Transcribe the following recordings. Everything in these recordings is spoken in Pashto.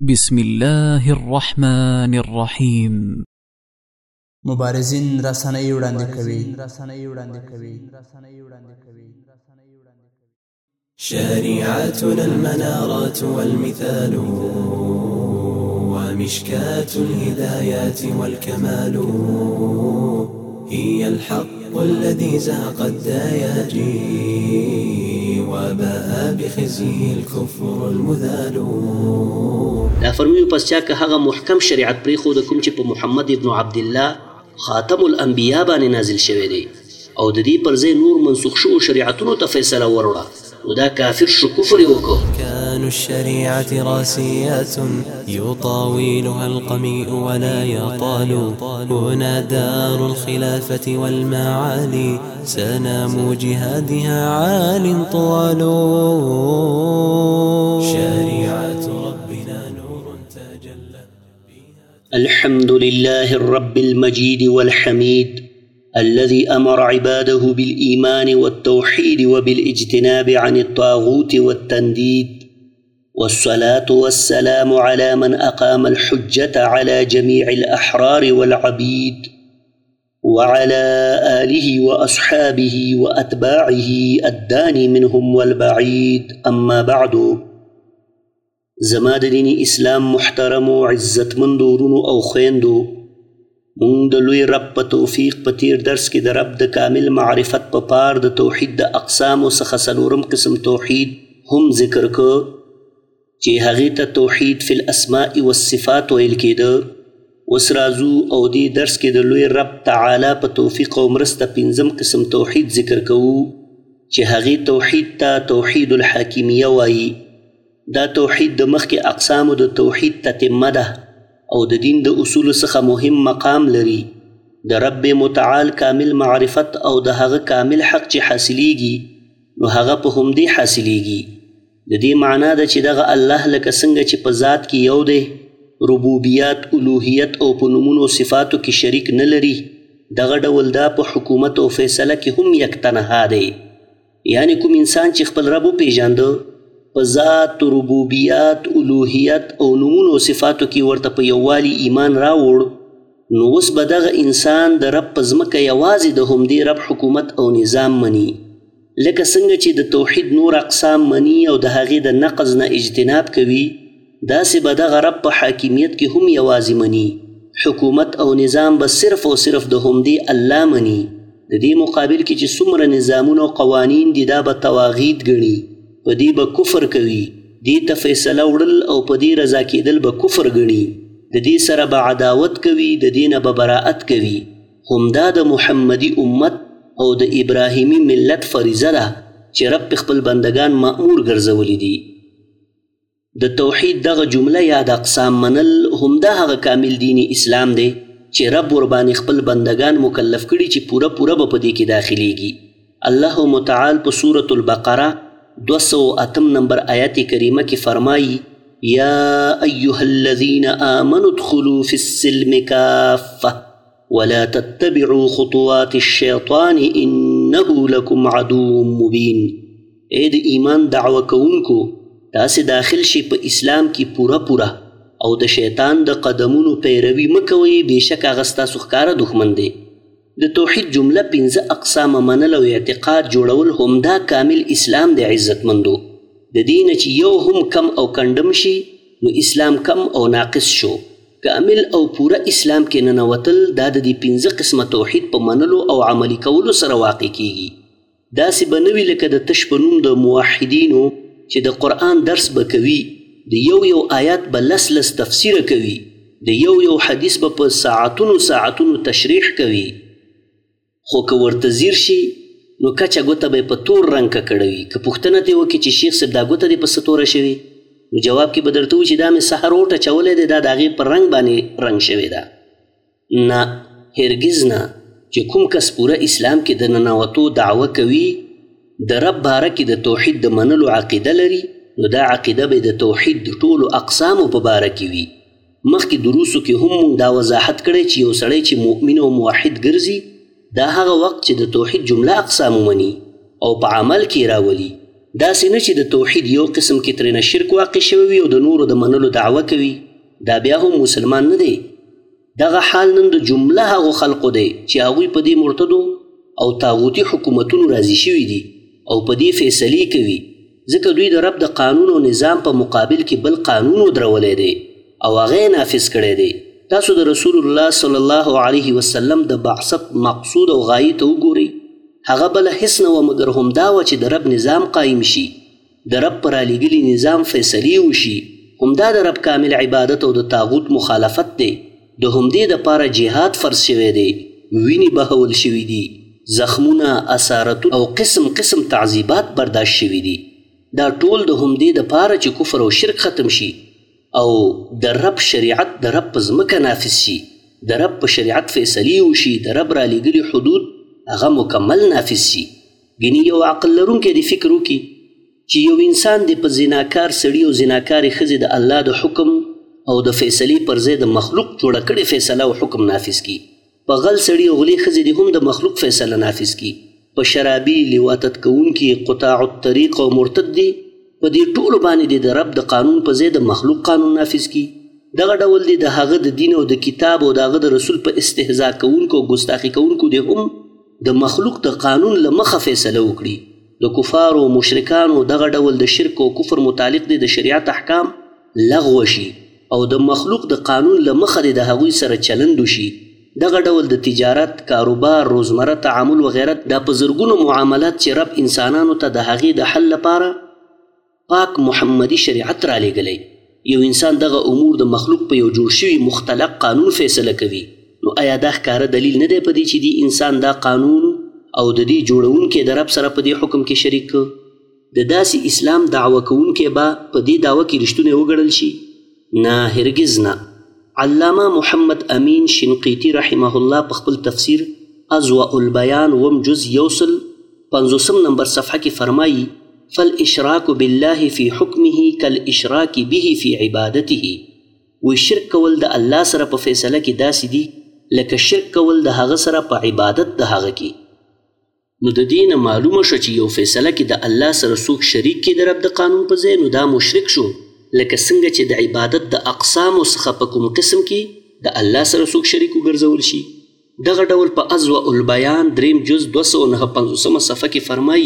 بسم الله الرحمن الرحيم. مبارزین رسنۍ وړاندې کوي. شريعتنا المنارات والمثال ومشكاة الهدايات والكمال هي الحق الذي زهق الدياجي وباء بخزيه الكفر المذال. دا فرمیو پس چا که هغه محکم شریعت پرې خو د کوم چې په محمد ابن عبدالله خاتم الانبیاء باندې نازل شوی دی او د دې پر ځای نور منسوخ شوو شریعتونو ته فیصله وروړه نو دا کافر شو، کفر یې وکړو. كان الشريعة راسيات يطاولها القميء ولا يطال هنا دار الخلافة والمعالي سنام جهادها عال طوال شريعة ربنا نور تجلى. الحمد لله الرب المجيد والحميد الذي أمر عباده بالإيمان والتوحيد وبالاجتناب عن الطاغوت والتنديد، والصلاة والسلام على من أقام الحجة على جميع الأحرار والعبيد وعلى آله وأصحابه وأتباعه الداني منهم والبعيد. أما بعد، زماد دين إسلام محترم وعزت من دورون أو خويندو مونږ د لوی رب په توفیق په تیر درس کې د رب د کامل معرفت په پار د توحید د اقسامو څخه څلورم قسم توحید هم ذکر که چې هغې ته توحید فی الاسماء والصفات ویل کېده. اوس راځو او دې درس کې د لوی رب تعالی په توفیق او مرسته پنځم قسم توحید ذکر کوو چې هغې توحید ته توحید الحاکمیه وایي. دا توحید د مخکې اقسامو د توحید تتمه ده او د دین د اصول څخه مهم مقام لري. د رب متعال کامل معرفت او د هغه کامل حق چې حاصلیږي نو هغه په همدې حاصلیږي. د دې معنا ده چې دغه الله لکه څنګه چې په ذات کې یو دی، ربوبیت، الوهیت او په نومونو صفاتو کې شریک نه لري، دغه ډول دا په حکومت او فیصله کې هم یک تنها دی. یعنی کوم انسان چې خپل رب وپېژانده په ذات، ربوبیت، الوهیت او نومونو صفاتو کې ورته په یووالي ایمان راوړ نو اوس به دغه انسان د رب په ځمکه یوازې د همدې رب حکومت او نظام مني، لکه څنګه چې د توحید نور اقسام مني او د هغې د نقض نه اجتناب کوي، داسې به دغه رب په حاکمیت کې هم یوازې مني. حکومت او نظام به صرف او صرف د همدې الله مني. د دې مقابل کې چې څومره نظامونه او قوانین دي دا به تواغید ګڼي، په دې به کفر کوي، دې ته فیصله وړل او په دې رضا کېدل به کفر ګڼي، د دې سره به عداوت کوي، د دې نه به براءت کوي. همدا د محمدي امت او د ابراهیمي ملت فریضه ده چې رب خپل بندگان مأمور ګرځولي دي. د توحید دغه جمله یا د اقسام منل همدا هغه کامل دین اسلام دی چې رب ورباندې خپل بندگان مکلف کړي چې پوره پوره به په دې کې داخلیږي. الله متعال په سورة البقره 208 نمبر آیت کریمه کی فرمائی یا ایها الذین آمنوا ادخلوا فی السلم کافة ولا تتبعوا خطوات الشیطان انه لکم عدو مبین. اے د ایمان دعوه کوونکو تاسې داخل شي په اسلام کې پوره پوره او د شیطان د قدمونو پیروي مه کوئ، بېشک هغه ستاسو ښکاره دښمن دی. د توحید جمله 5 اقسام منل او اعتقاد جوړول همدا کامل اسلام د عزتمندو. د دې نه چې یو هم کم او کندم شي نو اسلام کم او ناقص شو. کامل او پوره اسلام کې ننوتل دا د دې 5 قسمه توحید په منلو او عملي کولو سره واقع کیږي. داسې به نه وي لکه د تش په نوم د موحدینو چې د قرآن درس به کوي، د یو آیات به لس تفسیره کوي، د یو حدیث به په ساعتونو تشریح کوي، خو که ورته ځیر شي نو کچه ګوته به یې په تور رنګ ککړوي. که پوښتنه ترې وکړي چې شیخ صاحب دا ګوته دې په څه توره شوې نو جواب کې به درته وایي چې دا مې سحر وټه اچولی دی، دا د هغې په رنګ باندې رنګ شوې ده. نه، هرګز نه. چې کوم کس پوره اسلام کې د ننوتو دعوه کوي، د رب باره کې د توحید د منلو عقیده لري، نو دا عقیده به د توحید د ټولو اقسامو په باره کې وي. مخکې دروسو کې هم موږ دا وضاحت کړی چې یو سړی چې مؤمن او موحد ګرځي دا هغه وخت چې د توحید جمله اقسام مني او په عمل کې راولي داسې نه چې د توحید یو قسم کې ترېنه شرک واقع شوی وي او د نورو د منلو دعوه کوي، دا بیا هم مسلمان نه دی. دغه حال نن د جمله هغو خلقو دی چې هغوی په دې مرتدو او طاغوتي حکومتونو راضي شوي دي او په دې فیصلې کوي، ځکه دوی د رب د قانون او نظام په مقابل کې بل قانون ودرولی دی او هغه یې نافظ کړی دی. تاسو د رسول الله صلی الله علیه وسلم د بعثت مقصود او غایې ته وګورئ. هغه بله هیڅ نه وه مګر همدا وه چې د رب نظام قایم شي، د رب په رالیږلي نظام فیصلې وشي. همدا د رب کامل عبادت او د طاغوت مخالفت دی. د همدې دپاره جهاد فرض شوی دی، وینې بهول شوي دي، زخمونه، اسارتونه او قسم قسم تعذیبات برداشت شوي دي. دا ټول د همدې دپاره چې کفر او شرک ختم شي او د رب شریعت د رب په ځمکه نافظ شي، د رب په شریعت فیصلې وشي، د رب رالیږلي حدود هغه مکمل نافظ شي. ګینې یو عقل لرونکی دې فکر وکړي چې یو انسان دې په زناکار سړي او زناکارې ښځې د الله د حکم او د فیصلې پر ځای د مخلوق جوړه کړې فیصله او حکم نافظ کړي. په غل سړي او غلې ښځې دې هم د مخلوق فیصله نافظ کړي. په شرابي، لواطت کوونکي، قطاع الطریق او مرتد دي، په دې ټولو باندې د رب د قانون په ځای د مخلوق قانون نافظ کړي. دغه ډول دي د هغه د دین او د کتاب او د هغه د رسول په استهزا کوونکو او ګستاخي کوونکو دې هم د مخلوق د قانون له مخه فیصله وکړي. د کفارو او مشرکانو دغه ډول د شرک او کفر متعلق دي د شریعت احکام لغوه شي او د مخلوق د قانون له مخه دي د هغوی سره چلند وشي. دغه ډول د تجارت، کاروبار، روزمره تعامل وغیره دا په زرګونو معاملات چې رب انسانانو ته د هغې د حل لپاره پاک محمدي شریعت رالیږلی. یو انسان دغه امور د مخلوق په یو جوړ شوي مختلق قانون فیصله کوي، نو آیا دا ښکاره دلیل نه دی په دې چې دی انسان دا قانون او د دې جوړونکی د رب سره په دې حکم کې شریک که؟ د داسې اسلام دعوه کوونکی به په دې دعوه کې رښتونی وګڼل شي؟ نه، هرګز نه. علامه محمد امین شنقیطي رحمه الله په خپل تفسیر اضواء البیان وم جز 150 نمبر صفحه کې فرمایي: فالاشراک بالله فی حکمه کالاشراک به فی عبادته. وی شرک کول د الله سره په فیصله کې داسې دي لکه شرک کول د هغه سره په عبادت د هغه کې. نو د دې نه معلومه شوه چې یو فیصله کې د الله سره څوک شریک کړي د رب د قانون په ځای، نو دا مشرک شو. لکه څنګه چې د عبادت د اقسامو څخه په کوم قسم کې د الله سره څوک شریک وګرځول شي. دغه ډول په اضواء البیان 3 جز 259 صفحه کې فرمایي: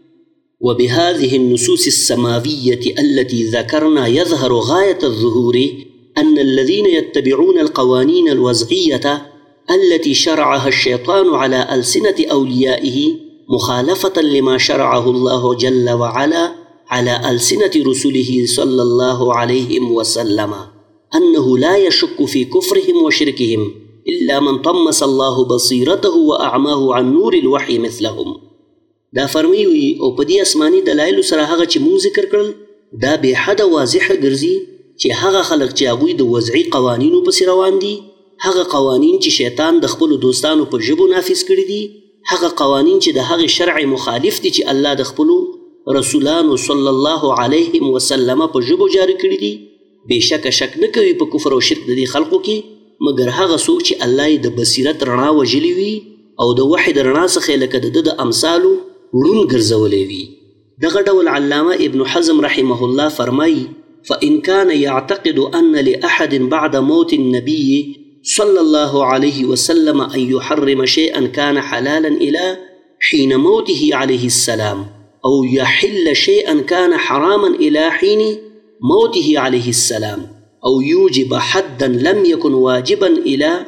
وبهذه النصوص السماوية التي ذكرنا يظهر غاية الظهور أن الذين يتبعون القوانين الوضعية التي شرعها الشيطان على ألسنة أوليائه مخالفة لما شرعه الله جل وعلا على ألسنة رسله صلى الله عليه وسلم أنه لا يشك في كفرهم وشركهم إلا من طمس الله بصيرته وأعماه عن نور الوحي مثلهم. دا فرمیوي او په دې آسماني دلایلو سره هغه چې موږ ذکر کړل دا بې حده واضحه ګرځي چې هغه خلک چې هغوی د وضعي قوانینو پسې روان دي، هغه قوانین چې شیطان د خپلو دوستانو په ژبو نافظ کړي دي، هغه قوانین چې د هغې شرع مخالف دي چې الله د خپلو رسولانو صلی الله علیه وسلم په ژبو جاری کړي دي، بېشکه شک نه کوي په کفر او شرک د دې خلقو کې مګر هغه څوک چې الله یې د بصیرت رڼا وژلي وي او د وحي د رڼا څخه یې لکه د ده د امثالو ړوند ګرځولی وي. دغه ډول علامه ابن حزم رحمه الله فرمایي: فإن كان يعتقد أن لأحد بعد موت النبي صلى الله عليه وسلم أن يحرم شيئا كان حلالا إلى حين موته عليه السلام أو يحل شيئا كان حراما إلى حين موته عليه السلام أو يوجب حدا لم يكن واجبا إلى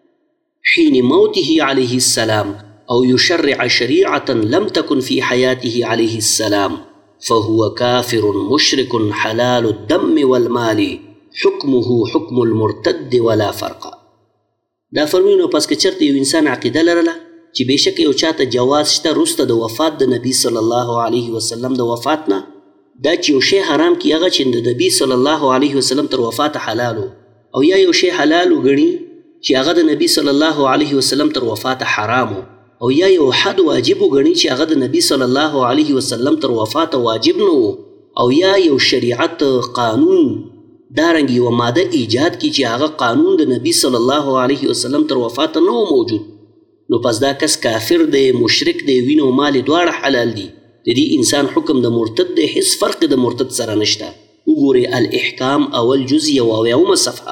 حين موته عليه السلام أو يشرع شريعة لم تكن في حياته عليه السلام فهو كافر مشرك حلال الدم والمال حكمه حكم المرتد ولا فرق. دا فرمینو پس که چرته یو انسان عقیده لرله چې بېشکه یو چاته جواز شته وروسته د وفات د نبي صلی الله علیه وسلم د وفات نه دا چې یو شی حرام کړي هغه چې د نبي صلی الله علیه وسلم تر وفاته حلالو او یا یو شی حلال وګڼي چې هغه د نبي صلی الله علیه وسلم تر وفاته حرامو او یا یو حد واجب وګڼي چې هغه د نبي صلی الله علیه وسلم تر وفاته واجب نه او یا یو شریعت قانون دارنګ یوه ماده ایجاد کړي چې هغه قانون د نبي صلی الله علیه وسلم تر وفاته نه موجود، نو پس دا کس کافر دی، مشرک دی، وینه او مال دواړه حلال دي د دې انسان حکم د مرتد دی، هیڅ فرق د مرتد سره نشته. وګورئ الاحکام اول جز 71 صفحه.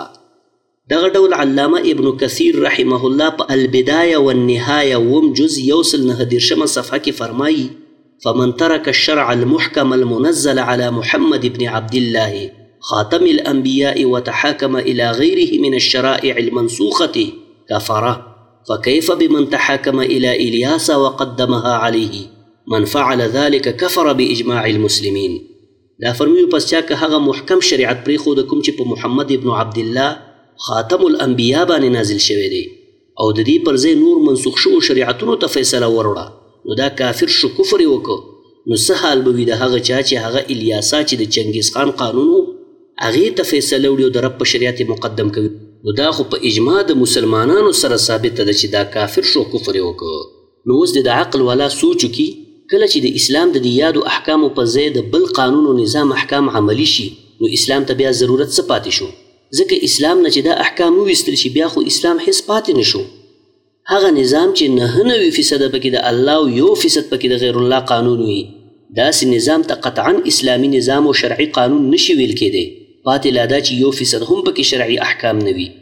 دغه ډول علامه ابن کثیر رحمه الله په البدایه والنهایه وم جز 119 صفحه کې فرمایي: فمن ترك الشرع المحكم المنزل على محمد بن عبد الله خاتم الأنبياء وتحاكم إلى غيره من الشرائع المنسوخة كفر، فكيف بمن تحاكم إلى إلياس وقدمها عليه؟ من فعل ذلك كفر بإجماع المسلمين. دا فرمیو پس چا که هغه محکم شریعت پریښود کوم چې په محمد ابن عبد الله خاتم الانبیاء باندې نازل شوی دی او د دې پر ځای نور منسوخ شوو شریعتونو ته فیصله وروړه، نو دا کافر شو، کفر یې وکړو. نو څه حال به وي د هغه چا چې هغه الیاسا چې د چنګیز خان قانون و هغې ته فیصله وړي او د رب په شریعت مقدم کوي؟ نو دا خو په اجماع د مسلمانانو سره ثابته ده چې دا کافر شو، کفر یې وکړو. نو اوس د عقل والا سوچ وکړي، کله چې د اسلام د دې یادو احکامو په ځای د بل قانون او نظام احکام عملی شي، نو اسلام ته بیا ضرورت څه پاتې شو؟ ځکه اسلام نه چې دا احکام وویستل شي بیا خو اسلام هیڅ پاتې نه شو. هغه نظام چې 99% پکې د الله او 1% پکې د غیر الله قانون وي، داسې نظام ته قطعا اسلامي نظام او شرعي قانون نشي ویل کېدی. پاتې لا دا چې 1% هم پکې شرعي احکام نه وي.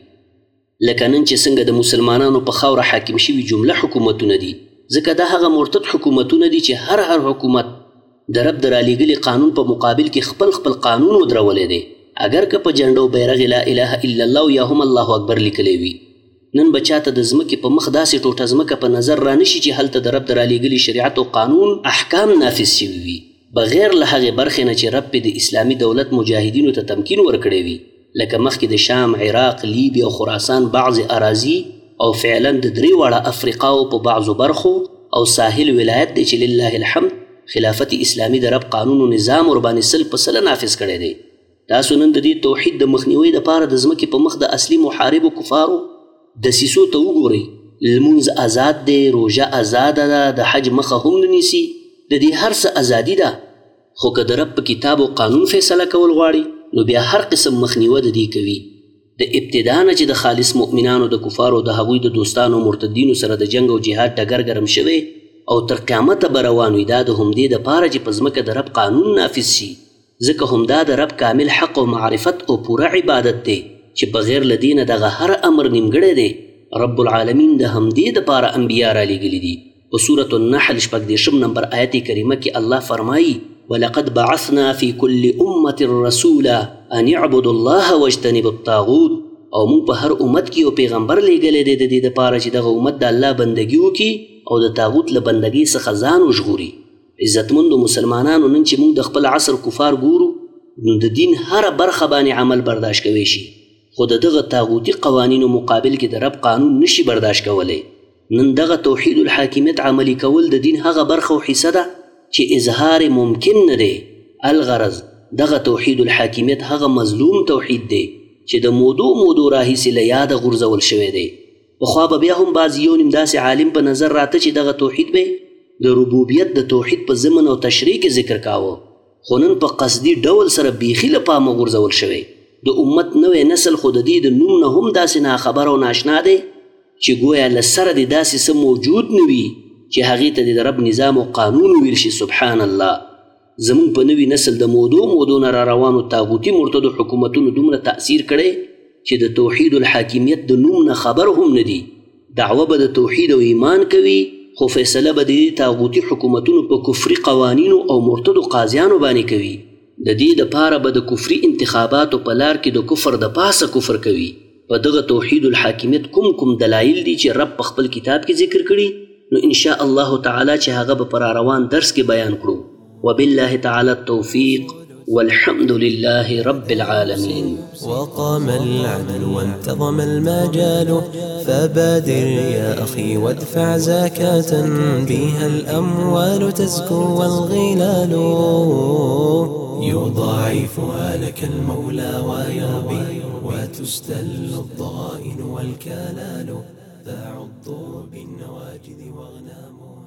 لکه نن چې څنګه د مسلمانانو په خاوره حاکم شوي جمله حکومتونه دي، ځکه دا هغه مرتد حکومتونه دي چې هر حکومت د رب د رالیږلي قانون په مقابل کې خپل خپل قانون ودرولی دی، اگر که په جنډو بیرغ لا اله الا الله یا هم الله اکبر لیکلی وي. نن به چاته د ځمکې په مخ داسې ټوټه ځمکه په نظر رانشي چې هلته د رب د رالیږلي شریعت او قانون احکام نافظ شوي وي، بغیر له هغې برخې نه چې رب د اسلامي دولت مجاهدینو ته تمکین ورکړی وي، لکه مخکې د شام، عراق، لیبیا او خراسان بعضې اراضي او فعلا د 3 واړه افریقاو په بعضو برخو او ساحل ولایت دی چې لله الحمد خلافت اسلامي د رب قانون او نظام ورباندې 100% نافظ کړی دی. تاسو نن د دې توحید د مخنیوي دپاره د ځمکې په مخ د اصلي محاربو کفارو دسیسو ته وګورئ. لمونځ آزاد دی، روژه آزاده ده، د حج مخه هم نه نیسي، د دې هر څه ازادي ده. خو که د رب په کتاب او قانون فیصله کول غواړي نو بیا هر قسم مخنیوه د دې کوي. د ابتدا نه چې د خالص مؤمنانو د کفارو د هغوی د دوستانو مرتدینو سره د جنگ او جهاد ډګر ګرم شوی او تر قیامته به روان وي، دا د همدې دپاره چې په ځمکه د رب قانون نافظ شي، ځکه همدا د رب کامل حق او معرفت او پوره عبادت دی چې بغیر له دې نه دغه هر امر نیمګړی دی. رب العالمین د همدې دپاره انبیا رالیږلي دي. په سورة النحل 14 نمبر آیت کریمه کې الله فرمایي: ولقد بعثنا في كل أمة رسولا أن اعبدوا الله واجتنبوا الطاغوت. او موږ په هر امت کې یو پیغمبر لیږلی دی د دې دپاره چې دغه امت د الله بندګي وکړي او د طاغوت له بندګۍ څخه ځان وژغوري. عزتمندو مسلمانانو، نن چې موږ د خپل عصر کفار ګورو نو د دین هره برخه باندې عمل برداشت کوی شي، خو د دغه طاغوتي قوانینو مقابل کې د رب قانون نشي برداشت کولی. نن دغه توحید الحاکمیت عملی کول د دین هغه برخه او حصه ده چې اظهار ممکن نه دی. الغرض دغه توحید الحاکمیت هغه مظلوم توحید دی چې د مودو راهیسې له یاده غورځول شوی دی. پخوا به بیا هم بعض یو نیم داسې عالم په نظر راته چې دغه توحید به د ربوبیت د توحید په ضمن او تشریح کې ذکر کاوه، خو نن په قصدي ډول سره بیخي له پامه غورځول شوی. د امت نوی نسل خو د دې د نوم نه هم داسې ناخبر او ناشنا دی چې گویا له سره د داسې څه موجود نه وي چې هغې ته د رب نظام او قانون ویل شي. سبحان الله، زمونږ په نوي نسل د مودو نه را روانو طاغوتي مرتدو حکومتونو دومره تأثیر کړی چې د توحید الحاکمیت د نوم نه خبر هم نه دي. دعوه به د توحید او ایمان کوي، خو فیصله به د طاغوتي حکومتونو په کفري قوانینو او مرتدو قاضیانو باندې کوي. د دې دپاره به د کفري انتخاباتو په لار کې د کفر د پاسه کفر کوي. په دغه توحید الحاکمیت کوم دلایل دي چې رب په خپل کتاب کې ذکر کړي، نو ان شاء الله تعالی چې هغه به پر روان درس کې بیان کړو. وبالله تعالی التوفیق والحمد لله رب العالمين. وقام العدل وانتظم المجال، فبادر يا أخي وادفع زكاة بها الأموال تزكو والغلال، يضاعفها لك المولى ويربي وتستل الضغائن والكلال، تعض بالنواجذ واغنامها